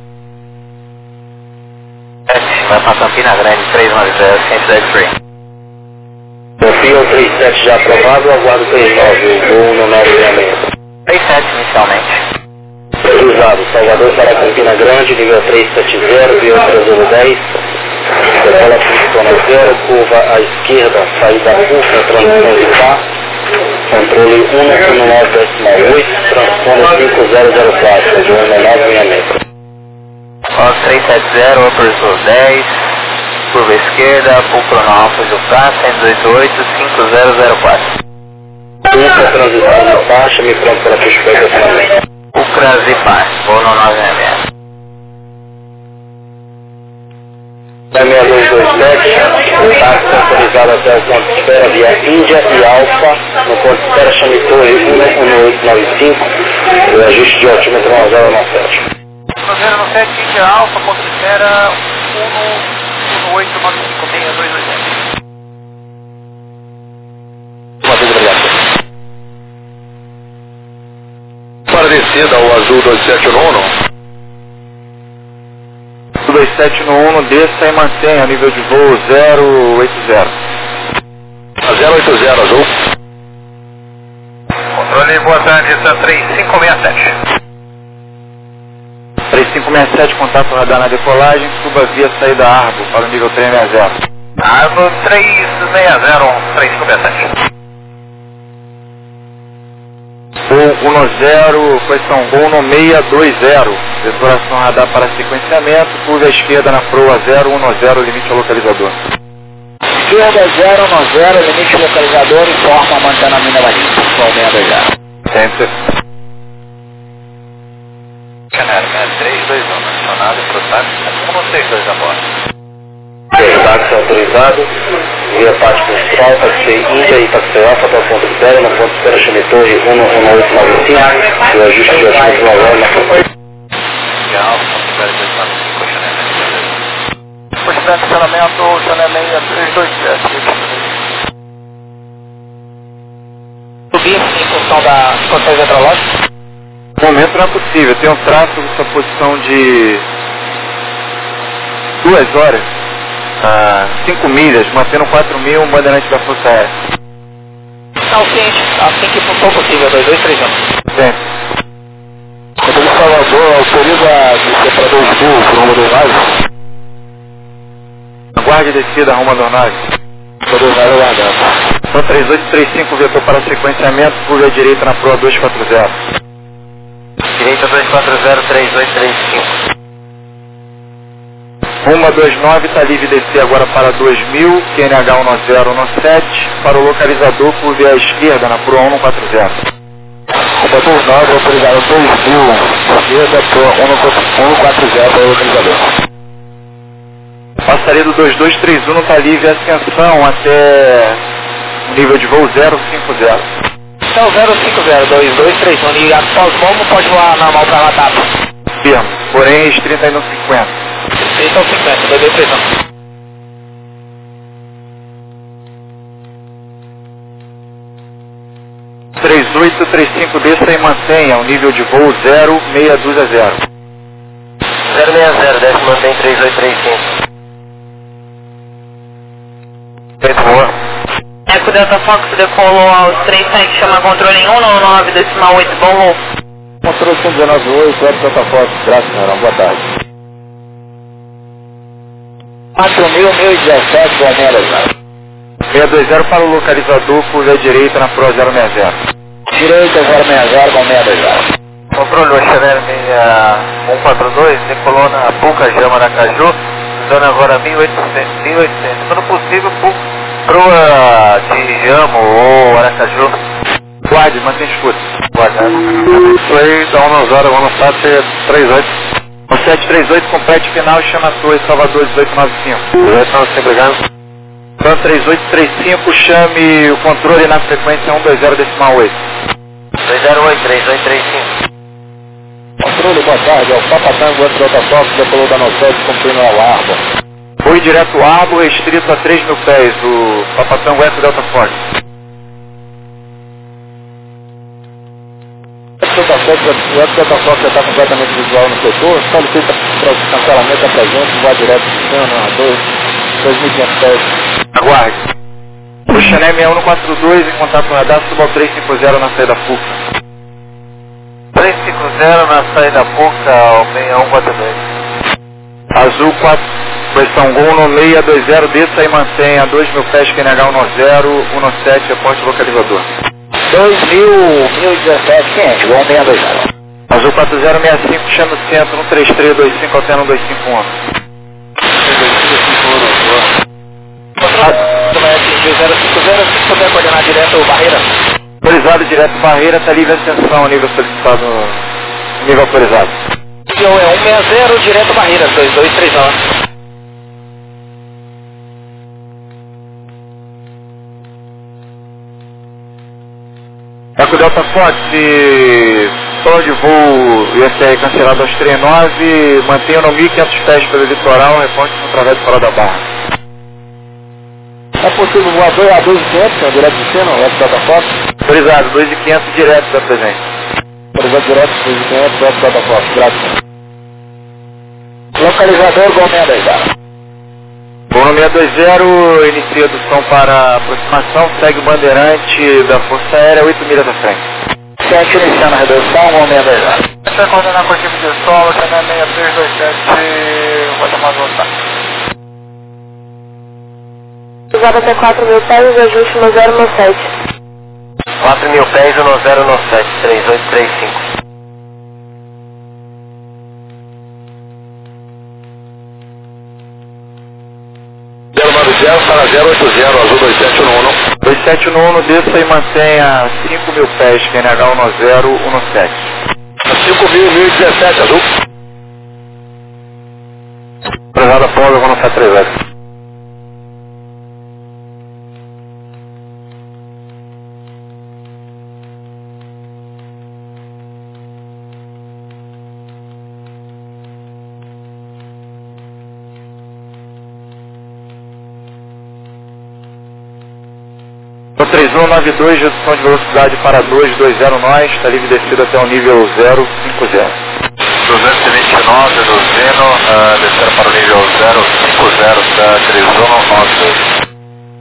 Vai para Campina Grande, três nove zero, ciência da X-Ray. Confio três sete já aprovado, aguardo três nove, voo no nove seis seis. três sete inicialmente. Cruzado, Salvador para Campina Grande, nível três sete zero, via zero dez. Decola posição zero, curva à esquerda, saída curva, transição de pá. Controle um um nove oito, transponder cinco zero zero quatro, de um nove seis seis. Fox três sete zero, Upper dez, curva esquerda, Pool Pronalfa do K, cento e dois oito, cinco zero zero quatro. Ultra transição de pá, chame pronto para pushback acionamento. Ultra Zipar, voo no nove seis seis. seis dois dois sete, táxi autorizado até o ponto de espera via Índia e Alfa, no ponto de espera chame Torre um oito nove cinco, o ajuste de altímetro um zero nove sete. zero nove sete, Índia Alfa, ponto de espera um oito nove cinco, seis dois dois sete. Uma vez, obrigado. Para descida ao azul dois sete no um. dois sete no um, desça e mantenha nível de voo zero oito zero. zero oito zero, azul. Controle, boa tarde, está três cinco seis sete. três cinco seis sete, contato radar na decolagem, suba via saída Arbo para o nível três seis zero. Arbo três seis zero, três cinco seis sete. Voo um zero, posição voo no seis dois zero, detonação radar para sequenciamento, curva à esquerda na proa zero um zero, limite ao localizador. Esquerda zero um zero, limite localizador, informa mantendo a mina marinha. Sol seis dois zero. Center. Canal seis três dois um, acionado para o táxi um seis dois a bordo. Táxi autorizado, via parte principal, táxi Índia e táxi Alfa para o ponto de espera, no ponto de espera Chame Torre um um oito nove cinco, e o ajuste de assunto no alarme na frente. Quantidade de estacionamento, Chame seis três dois sete. Subir em função das condições meteorológicas? No momento não é possível, tem um tráfego com posição de duas horas, ah, cinco milhas, mantendo quatro mil, um bandeirante da Força Aérea. Não, ciente, assim que for possível, dois dois três um. Sempre. Quando ele Salvador autoriza a descer para dois mil, para rumo do nave? Aguarde descida rumo do nave. Para dois nave aguardando. São três oito três cinco, vetor para sequenciamento, curva direita na proa dois quatro zero. Direita dois quatro zero, três oito três cinco. Rumo a dois nove, está livre descer agora para dois mil, Q N H um zero um sete, para o localizador, curva à esquerda na proa um quatro zero. Rumo dois nove, autorizado dois mil, esquerda, proa um quatro zero para o localizador. Passaria do dois dois três um, está livre ascensão até o nível de voo zero cinco zero. Então zero cinco zero, dois dois três um, e após o voo pode voar normal para lá, tá? Firme, porém restrita aí no cinquenta. Então cinquenta, dois dois três um. três oito três cinco, desça e mantenha o nível de voo zero seis dois zero. zero seis zero, desce e mantém três oito três cinco. Feito boa. Eco Delta Fox decolou aos três sete, chama controle em um nove nove decimal oito, bom voo. Controle cento e dezenove oito, Eco Delta Fox, graças senhora, boa tarde. quatro mil, mil e dezessete, boa merda. seis dois zero para o localizador, curva à direita na proa zero seis zero. Direita zero seis zero, bom merda. Controle o Chanel um quatro dois, decolou na Puca Jama Aracaju, usando agora mil e oitocentos, mil e oitocentos. Quando possível, proa de Jamo ou Aracaju. Guarde, mantém escuta. Guardado. Isso aí, dá uma hora, vamos lançar até três oito. O sete três oito, complete final, chama a Torre Salvador dezoito nove cinco. dezoito nove cinco, obrigado. Então três oito três cinco, chame o controle na frequência um dois zero decimal oito. dois zero oito, três oito três cinco. Controle, boa tarde, é o Papa Tango Eco Delta Fox, decolou da Nocete, cumprindo a Arbo. Foi direto Arbo, restrito a três mil pés, o Papatão Eco Delta Fox. O Eco Delta Fox já está completamente visual no setor, solicita para o cancelamento da presente, vai direto do céu, na dois mil e quinhentos pés. Aguarde. O Chanel seis um quatro dois, em contato com o radar, suba ao três cinco zero na saída Puca. três cinco zero na saída Puca, ao seis um quatro dois. Azul quatro, questão Gol no seis dois zero, desça e mantenha dois mil pés, Q N H um zero um sete, reporte localizador. dois mil, mil e dezessete, quente, Gol seis dois zero. Azul quatro zero seis cinco, chama o centro, um três três dois cinco, altera um dois cinco um. Você vai atingir zero cinco zero, se puder coordenar direto barreira. Autorizado direto barreira, está livre ascensão a nível solicitado, nível autorizado. E o é um seis zero, direto barreira, dois dois três um. Eco Delta Fox, plano de voo I S R cancelado aos três nove, mantenha no mil e quinhentos pés pelo litoral, reponte através de fora da barra. É possível voar dois a dois mil e quinhentos, é direto de cima, o Eco Delta Fox? Autorizado, dois mil e quinhentos direto da presente. Autorizado direto, dois mil e quinhentos, Eco Delta Fox, graças. Localizador, Gol seis dois zero. Voo no seis dois zero, inicia a redução para aproximação, segue o bandeirante da Força Aérea, oito milhas à frente. sete iniciando a redução, Gol seis dois zero. Você vai coordenar com a equipe de solo, Chanel seis três dois sete, vai tomar volta. Usado até quatro mil pés, ajuste no zero um sete. quatro mil pés, no zero um sete, três oito três cinco. zero nove zero para zero oito zero, azul dois sete um um. dois sete um um, desça e mantenha cinco mil pés, Q N H um zero um sete. cinco mil, mil e dezessete, azul. Prezada Paulo, eu vou no sete três zero. três um nove dois, redução de velocidade para dois dois zero nós, está livre descida até o nível zero cinco zero. duzentos e vinte e nove do Zeno, uh, descer para o nível zero cinco zero da três um nove dois.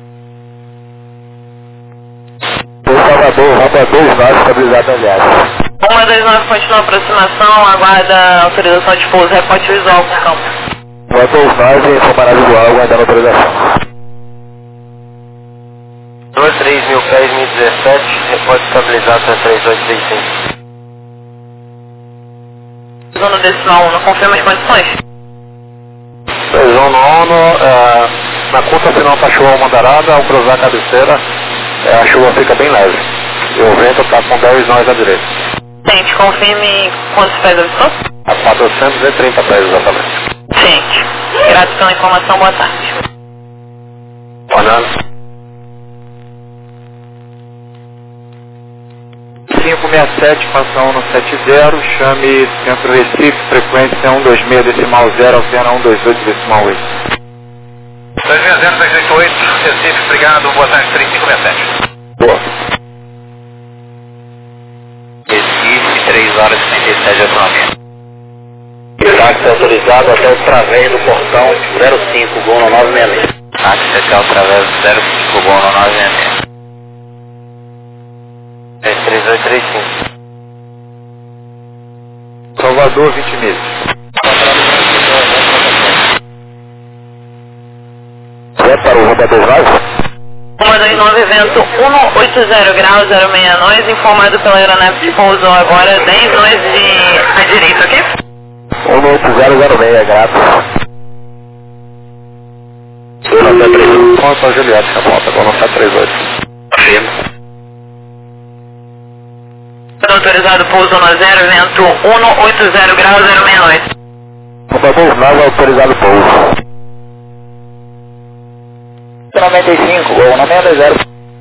O Salvador, Rota dois nove, estabilizado aliado. uma dois nove continua a aproximação, aguarda autorização de pouso, reporte visual com o campo. Rota dois nove, informará visual, aguardando autorização. dois três mil pés, mil e dezessete, reporte estabilizado para três oito três cinco. Zona decimal um, não confirma as condições? três um nono, é, na curta final está chuva moderada, ao cruzar a cabeceira, é, a chuva fica bem leve. E o vento está com dez nós à direita. Gente, confirme quantos pés avistou? A quatrocentos e trinta pés exatamente. Gente, grato pela informação, boa tarde. Olhando. cinco seis sete, passa um no sete zero, chame Centro Recife, frequência um dois seis decimal zero, altera um dois oito decimal oito. dois seis zero dois oito oito, Recife, obrigado, boa tarde, três cinco seis sete. Boa. Recife, três horas e trinta e sete de autonomia. Táxi autorizado até o través do portão zero cinco, Gol no nove seis seis. Táxi até o través do zero cinco, Gol no nove seis seis. três oito três cinco. Salvador, vinte meses. É para o Rota dois nove? uma dois nove, vento cento e oitenta graus, zero seis nós, informado pela aeronave que pousou agora, dez nós de à direita, ok? um oito zero zero seis, grato. Rota três um. Conta Juliette, a volta, vou no sete três oito. Firme. Autorizado pouso no zero, vento cento e oitenta graus, zero seis nós. Rota dois nove, autorizado pouso. noventa e cinco, Gol no seis zero.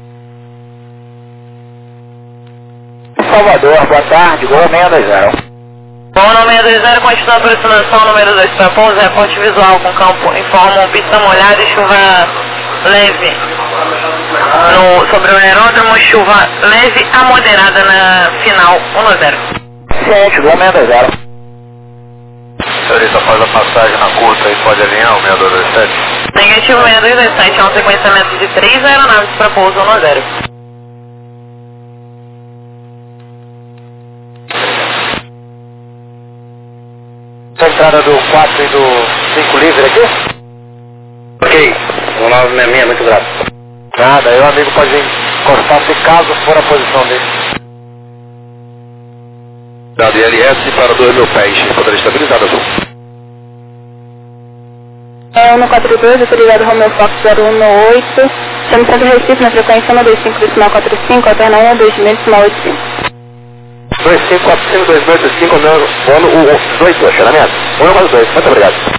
Salvador, boa tarde, Gol seis zero. Bom, no seis dois zero, continua a aproximação, número dois para pouso, reporte visual com campo, informam pista molhada e chuva leve. No, sobre o aeródromo, chuva leve a moderada na final, um zero. Ciente, Gol seis zero. Senhorita, faz a passagem na curta e pode alinhar o seis dois dois sete. Negativo seis dois dois sete, é um sequenciamento de três aeronaves para pouso, um zero. A entrada do quatro e do cinco livre aqui? Ok, o nove seis seis é muito grato. Nada, aí o amigo pode encostar se caso for a posição dele. Dado I L S para dois mil pés, poder estabilizado azul. É um quatro dois, autorizado Romeo Fox zero um oito, chama Centro Recife na frequência um dois cinco decimal quatro cinco, alterna um dois seis decimal oito cinco. dois cinco quatro cinco dois oito cinco, ano um dois dois, acionamento. um mais dois, muito obrigado.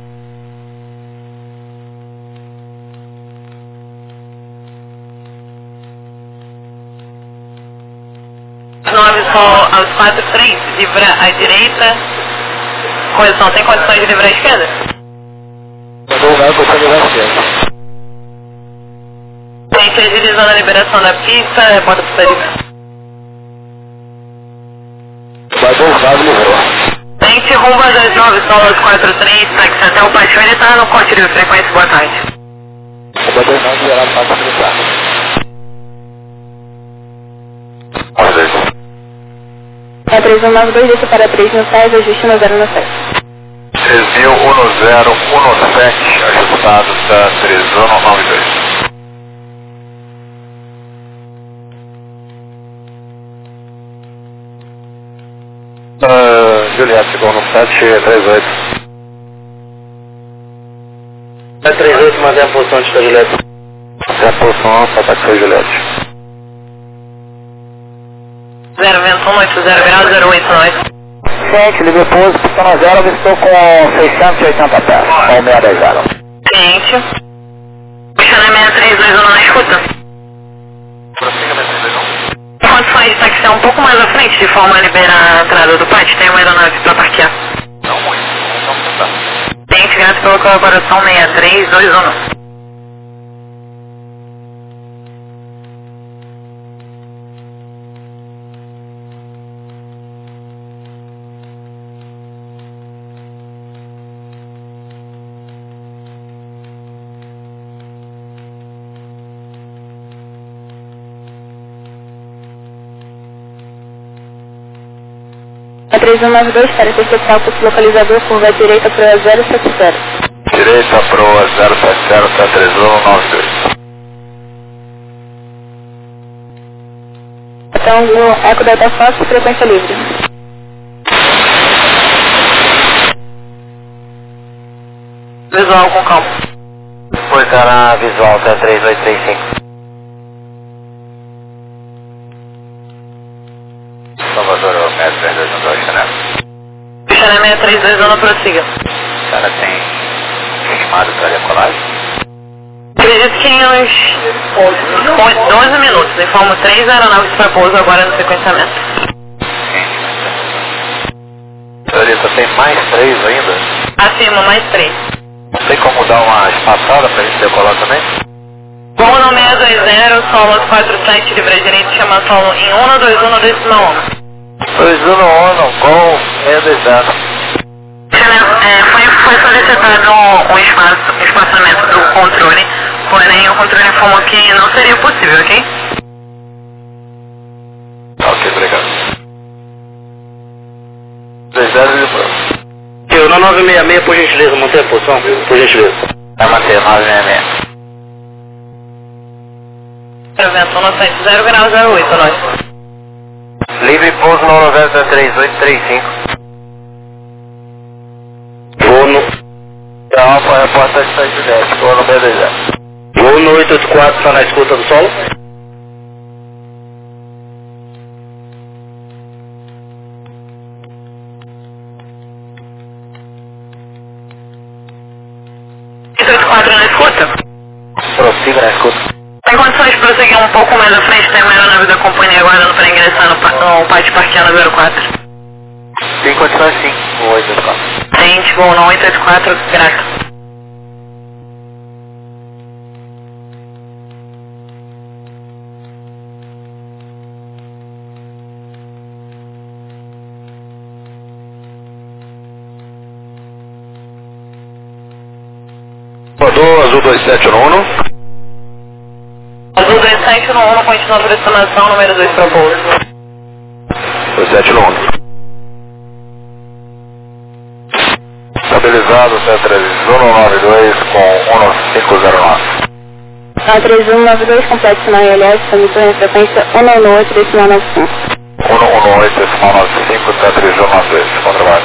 nove só aos quatro três, livra à direita. Correção, tem condições de livrar à esquerda? Vou dar com o à esquerda. Gente, agilizando a liberação da pista, repórter pista livre. Vai voltar, livrou. Gente, rumba dois nove, só aos quatro três, táxi até o Paixão, ele tá no corte de frequência, boa tarde. Rumba dois nove, liberado para facilitar. É três um nove dois, deixa para três no seis, ajuste no zero no sete. três mil, um zero, um sete, ajustado da três um nove dois. Uh, Juliette, chegou no sete três oito. sete três oito, mantém a posição de Juliette. Já posição alfa, taxi Juliette. zero vento um, oito zero graus, zero oito nove. Ciente, livre pouso, pistão zero, estou com seiscentos e oitenta pés, com seiscentos e dez. Ciente. Puxando a seis três dois um na escuta. Prossiga seis três dois um. Condições de taxiar um pouco mais à frente, de forma a liberar a entrada do pátio, tem uma aeronave para parquear. Não muito, vamos tentar. Ciente, grato pela colaboração seis três dois um. A três um nove dois para interceptar o curso localizador, curva direita para zero sete zero. Direita proa zero sete zero, T três um nove dois. Então, no Eco Delta Fox, frequência livre. Visual com campo. Portará visual T três oito três cinco. Salvador, o metro três dois um dois, né? Puxando a seis três dois um, prossiga. O cara tem chamado para decolagem? Acredito que em uns, uns doze minutos. Informo três aeronaves para pouso agora no sequenciamento. Senhorita, tem mais três ainda? Acima, mais três. Não tem como dar uma espaçada para a gente decolar também? Voo no seis dois zero, solo quatro sete, livre à direita, chama solo em um dois um, decimal um. dois um um, com seis dois zero. É, foi, foi solicitado um, um, espaço, um espaçamento do controle, porém o controle informou que não seria possível, ok? Ok, obrigado. dois zero e pronto. Eu, na nove seis seis, por gentileza, manter a posição, por gentileza. Vai manter, nove seis seis. Vento no sete zero graus, zero oito nove. Livre pouso no noventa três oito três cinco. Vou no, Alfa, repórter de São Juliette, vou no B dois zero. vou no oito oito quatro, está na escuta do solo. oito oito quatro na escuta. Prossiga na escuta. Tem condições de prosseguir um pouco mais à frente, tem uma aeronave da companhia aguardando para ingressar no, pa- no pátio parqueano zero quatro. Tem condições sim, o oito oito quatro. Ciente, voo no oito oito quatro, grato. Rodou azul dois sete um um. Azul dois sete um um, continua por estimação, número dois para pouso. dois sete um um. Estabilizado T três um nove dois com um cinco zero nove. A três um nove dois, complexo na I L S, emitor em frequência um um oito, decimal nove cinco. um um oito, decimal nove cinco, T três um nove dois. Bom trabalho.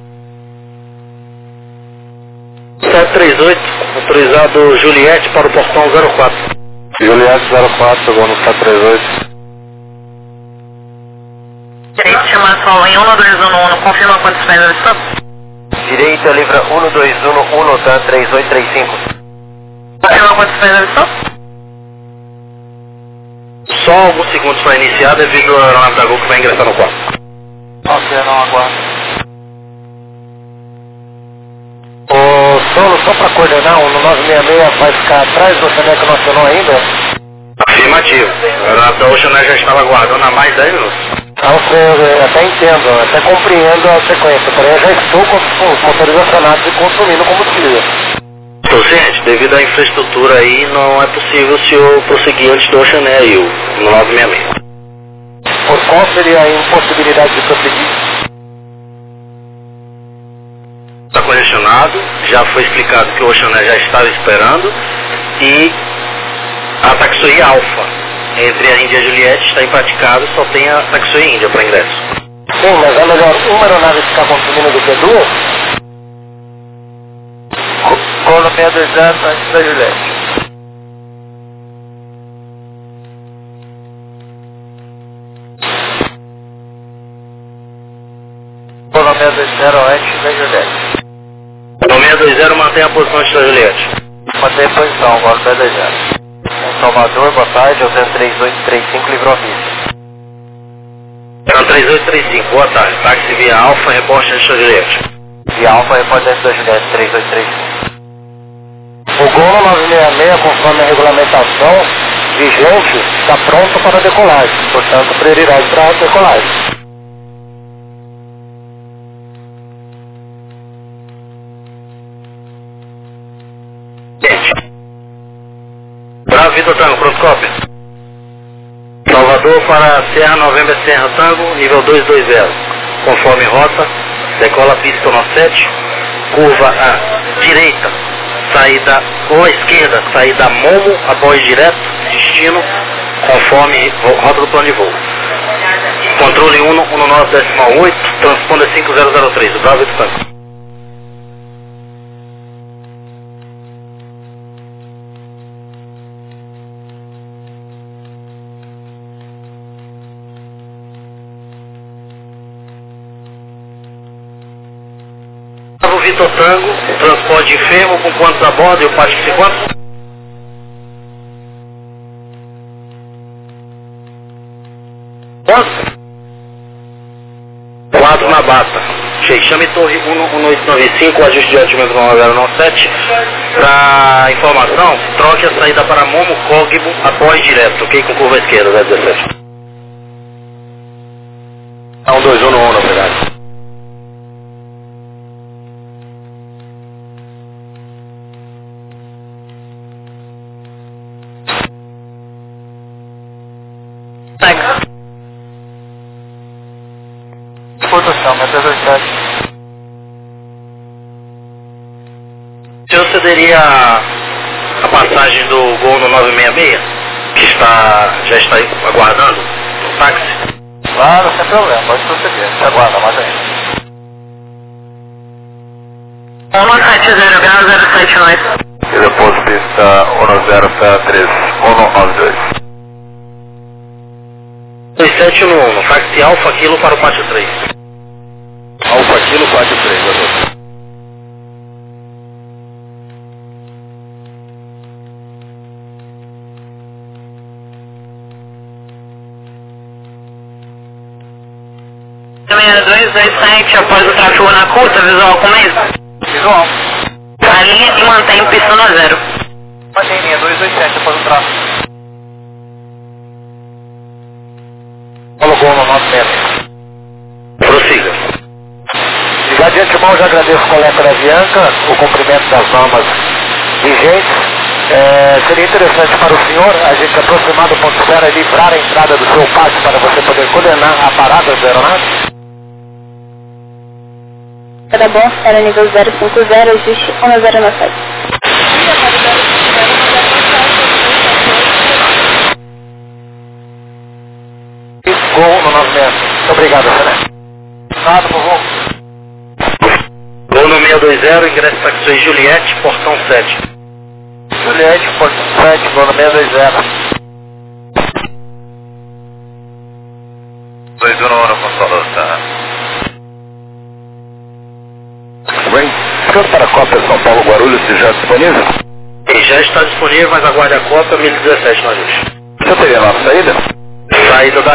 sete três oito, autorizado Juliette para o portão zero quatro. Juliette zero quatro, chegou no T três oito. Direito, chama solo em um dois um um, confirma quantos pés eu estou? Direita, livra um dois um um, T três oito três cinco. Confirma quantos pés eu estou? Só alguns segundos para iniciar devido à aeronave da Gol que vai ingressar no quarto. Ok, não aguardo. Ô, Solo, só para coordenar, o nove seis seis vai ficar atrás do Oceaneca Nacional ainda? Afirmativo. A aeronave da Ocean já estava aguardando há mais de dez minutos. Ah, eu até entendo, até compreendo a sequência, porém eu já estou com os motores acionados e consumindo combustível. Estou ciente, devido à infraestrutura aí, não é possível o senhor prosseguir antes do Ocean e o nove seis seis. Por qual seria a impossibilidade de prosseguir? Está congestionado, já foi explicado que o Ocean já estava esperando e a taxoia Alfa entre a Índia e a Juliette está impraticável, só tem a taxoia Índia para ingresso. Sim, mas é melhor uma aeronave ficar consumindo do que duas? Colo seis dois zero antes da Juliette. seis dois zero antes da Juliette. No seis dois zero mantém a posição de Juliette. Mantém a posição, agora seis dois zero. Em Salvador, boa tarde, é o zero três oito três cinco, livrou a pista. Então três oito três cinco, boa tarde. Táxi via Alfa, reposte antes da Juliette. Via Alfa, reposte antes da Juliette, três oito três cinco. O Gol nove seis seis, conforme a regulamentação vigente, está pronto para a decolagem, portanto, prioridade para a decolagem. Bravo, Vitor Tango, pronto, cópia. Salvador para Serra Novembro Serra Tango, nível dois dois zero. Conforme rota, decola pista no sete, curva à direita, saída ou à esquerda, saída Momo, apoio direto, destino, conforme rota do plano de voo. Controle um um nove decimal oito, transponder cinco zero zero três, Bravo, Vitor Tango. Vitor Tango, transporte enfermo, com quantos a bordo e o Pátio de quantos? Quantos? Quatro na bata. Chame Torre um um oito nove cinco, ajuste de altímetro nove zero nove sete. Para informação, troque a saída para Momo, Cogbo, apoio direto, ok? Com curva esquerda, zero dezessete. um dois um no um, na verdade. Produção, mas é verdade. O senhor cederia a passagem do Gol no nove seis seis, que está, já está aguardando o táxi? Claro, sem problema, pode proceder. Você aguarda mais ainda. um sete zero grau zero sete oito. E depois pista um zero três um nove dois. dois sete um um, táxi Alfa Kilo para o Pátio três. Alfa Kilo, Pátio três, doutor. seis dois dois sete, após o tráfego na curta, visual com isso? Visual. A linha e mantém pista no zero. Mantém linha dois dois sete, após o tráfego. Fala o Gol no nove seis seis. Prossiga. Já de antemão, já agradeço ao colega da Bianca o cumprimento das normas vigentes. É, seria interessante para o senhor a gente aproximar do ponto zero e livrar a entrada do seu pátio para você poder coordenar a parada da aeronave? Tá bom, era nível zero cinco zero, ajuste um zero nove sete. Gol no nove seis seis. Muito obrigado, René. Nada, por favor. Gol no seis dois zero, ingresso taxi Juliette, portão sete. Juliette, portão sete, gol no seis dois zero. dois um no Consolador, tá? Bem, tanto para a Copa São Paulo Guarulhos, se já disponível? Ele já está disponível, mas aguarde a cópia mil e dezessete no ajuste. Você teria lá a saída? Saída da